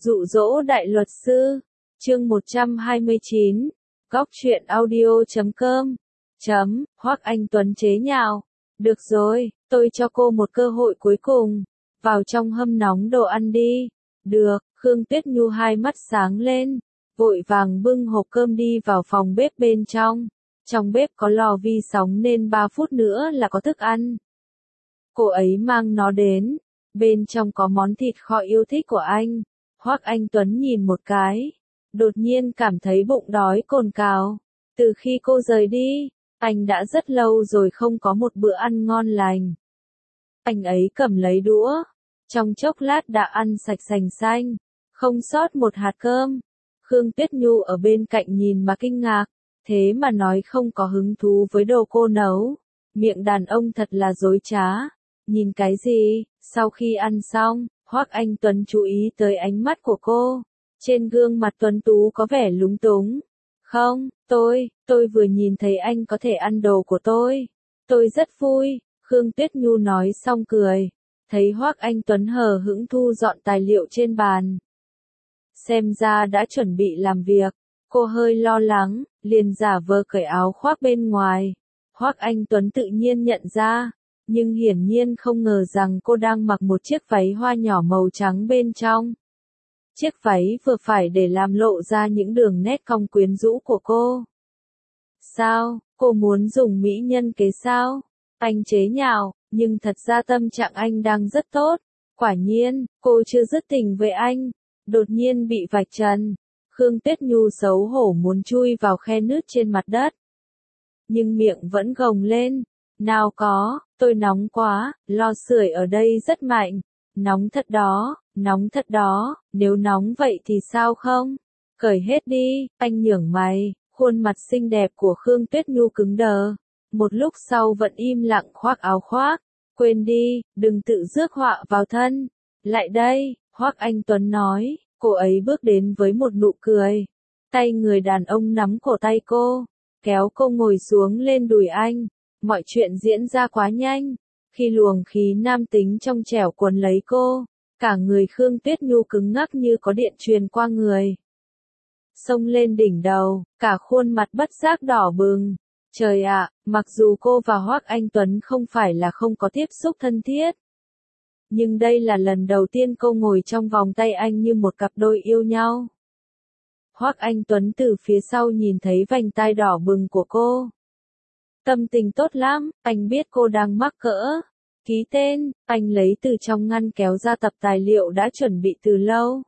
Dụ dỗ đại luật sư, chương 129, góc truyện audio.com, Hoắc Anh Tuấn chế nhạo. Được rồi, tôi cho cô một cơ hội cuối cùng, vào trong hâm nóng đồ ăn đi. Được, Khương Tuyết Nhu hai mắt sáng lên, vội vàng bưng hộp cơm đi vào phòng bếp bên trong. Trong bếp có lò vi sóng nên 3 phút nữa là có thức ăn. Cô ấy mang nó đến, bên trong có món thịt kho yêu thích của anh. Hoắc Anh Tuấn nhìn một cái, đột nhiên cảm thấy bụng đói cồn cào. Từ khi cô rời đi, anh đã rất lâu rồi không có một bữa ăn ngon lành. Anh ấy cầm lấy đũa, trong chốc lát đã ăn sạch sành xanh, không sót một hạt cơm. Khương Tuyết Nhu ở bên cạnh nhìn mà kinh ngạc, thế mà nói không có hứng thú với đồ cô nấu. Miệng đàn ông thật là dối trá. Nhìn cái gì? Sau khi ăn xong, Hoắc Anh Tuấn chú ý tới ánh mắt của cô. Trên gương mặt tuấn tú có vẻ lúng túng. Không, tôi vừa nhìn thấy anh có thể ăn đồ của tôi. Tôi rất vui, Khương Tuyết Nhu nói xong cười. Thấy Hoắc Anh Tuấn hờ hững thu dọn tài liệu trên bàn. Xem ra đã chuẩn bị làm việc. Cô hơi lo lắng, liền giả vờ cởi áo khoác bên ngoài. Hoắc Anh Tuấn tự nhiên nhận ra, nhưng hiển nhiên không ngờ rằng cô đang mặc một chiếc váy hoa nhỏ màu trắng bên trong. Chiếc váy vừa phải để làm lộ ra những đường nét cong quyến rũ của cô. Sao, cô muốn dùng mỹ nhân kế sao? Anh chế nhạo, nhưng thật ra tâm trạng anh đang rất tốt. Quả nhiên, cô chưa dứt tình với anh, đột nhiên bị vạch trần. Khương Tuyết Nhu xấu hổ muốn chui vào khe nứt trên mặt đất. Nhưng miệng vẫn gồng lên. Nào có, tôi nóng quá, lò sưởi ở đây rất mạnh. Nóng thật đó, nếu nóng vậy thì sao không? Cởi hết đi, anh nhướng mày, khuôn mặt xinh đẹp của Khương Tuyết Nhu cứng đờ. Một lúc sau vẫn im lặng khoác áo khoác. Quên đi, đừng tự rước họa vào thân. Lại đây, Hoắc Anh Tuấn nói, cô ấy bước đến với một nụ cười. Tay người đàn ông nắm cổ tay cô, kéo cô ngồi xuống lên đùi anh. Mọi chuyện diễn ra quá nhanh, khi luồng khí nam tính trong trẻo cuốn lấy cô, cả người Khương Tuyết Nhu cứng ngắc như có điện truyền qua người. Xông lên đỉnh đầu, cả khuôn mặt bất giác đỏ bừng. Trời ạ, mặc dù cô và Hoắc Anh Tuấn không phải là không có tiếp xúc thân thiết, nhưng đây là lần đầu tiên cô ngồi trong vòng tay anh như một cặp đôi yêu nhau. Hoắc Anh Tuấn từ phía sau nhìn thấy vành tai đỏ bừng của cô. Tâm tình tốt lắm, anh biết cô đang mắc cỡ. Ký tên, anh lấy từ trong ngăn kéo ra tập tài liệu đã chuẩn bị từ lâu.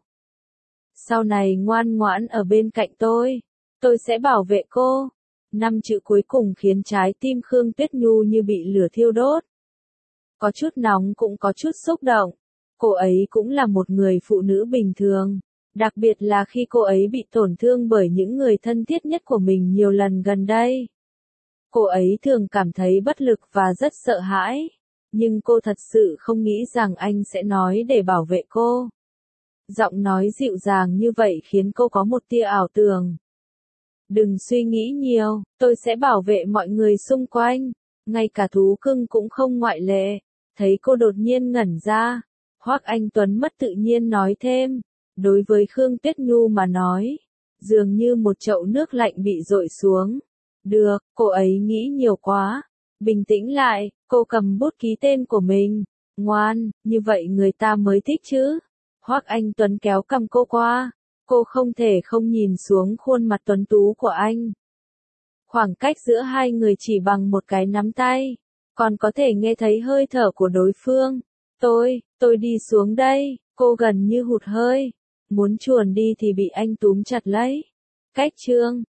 Sau này ngoan ngoãn ở bên cạnh tôi sẽ bảo vệ cô. 5 chữ cuối cùng khiến trái tim Khương Tuyết Nhu như bị lửa thiêu đốt. Có chút nóng cũng có chút xúc động. Cô ấy cũng là một người phụ nữ bình thường. Đặc biệt là khi cô ấy bị tổn thương bởi những người thân thiết nhất của mình nhiều lần gần đây. Cô ấy thường cảm thấy bất lực và rất sợ hãi. Nhưng cô thật sự không nghĩ rằng anh sẽ nói để bảo vệ cô. Giọng nói dịu dàng như vậy khiến cô có một tia ảo tưởng. Đừng suy nghĩ nhiều, tôi sẽ bảo vệ mọi người xung quanh. Ngay cả thú cưng cũng không ngoại lệ. Thấy cô đột nhiên ngẩn ra, Hoắc Anh Tuấn mất tự nhiên nói thêm. Đối với Khương Tuyết Nhu mà nói, dường như một chậu nước lạnh bị dội xuống. Được, cô ấy nghĩ nhiều quá. Bình tĩnh lại, cô cầm bút ký tên của mình. Ngoan, như vậy người ta mới thích chứ. Hoắc Anh Tuấn kéo cằm cô qua. Cô không thể không nhìn xuống khuôn mặt tuấn tú của anh. Khoảng cách giữa hai người chỉ bằng một cái nắm tay. Còn có thể nghe thấy hơi thở của đối phương. Tôi đi xuống đây. Cô gần như hụt hơi. Muốn chuồn đi thì bị anh túm chặt lấy. Cách chương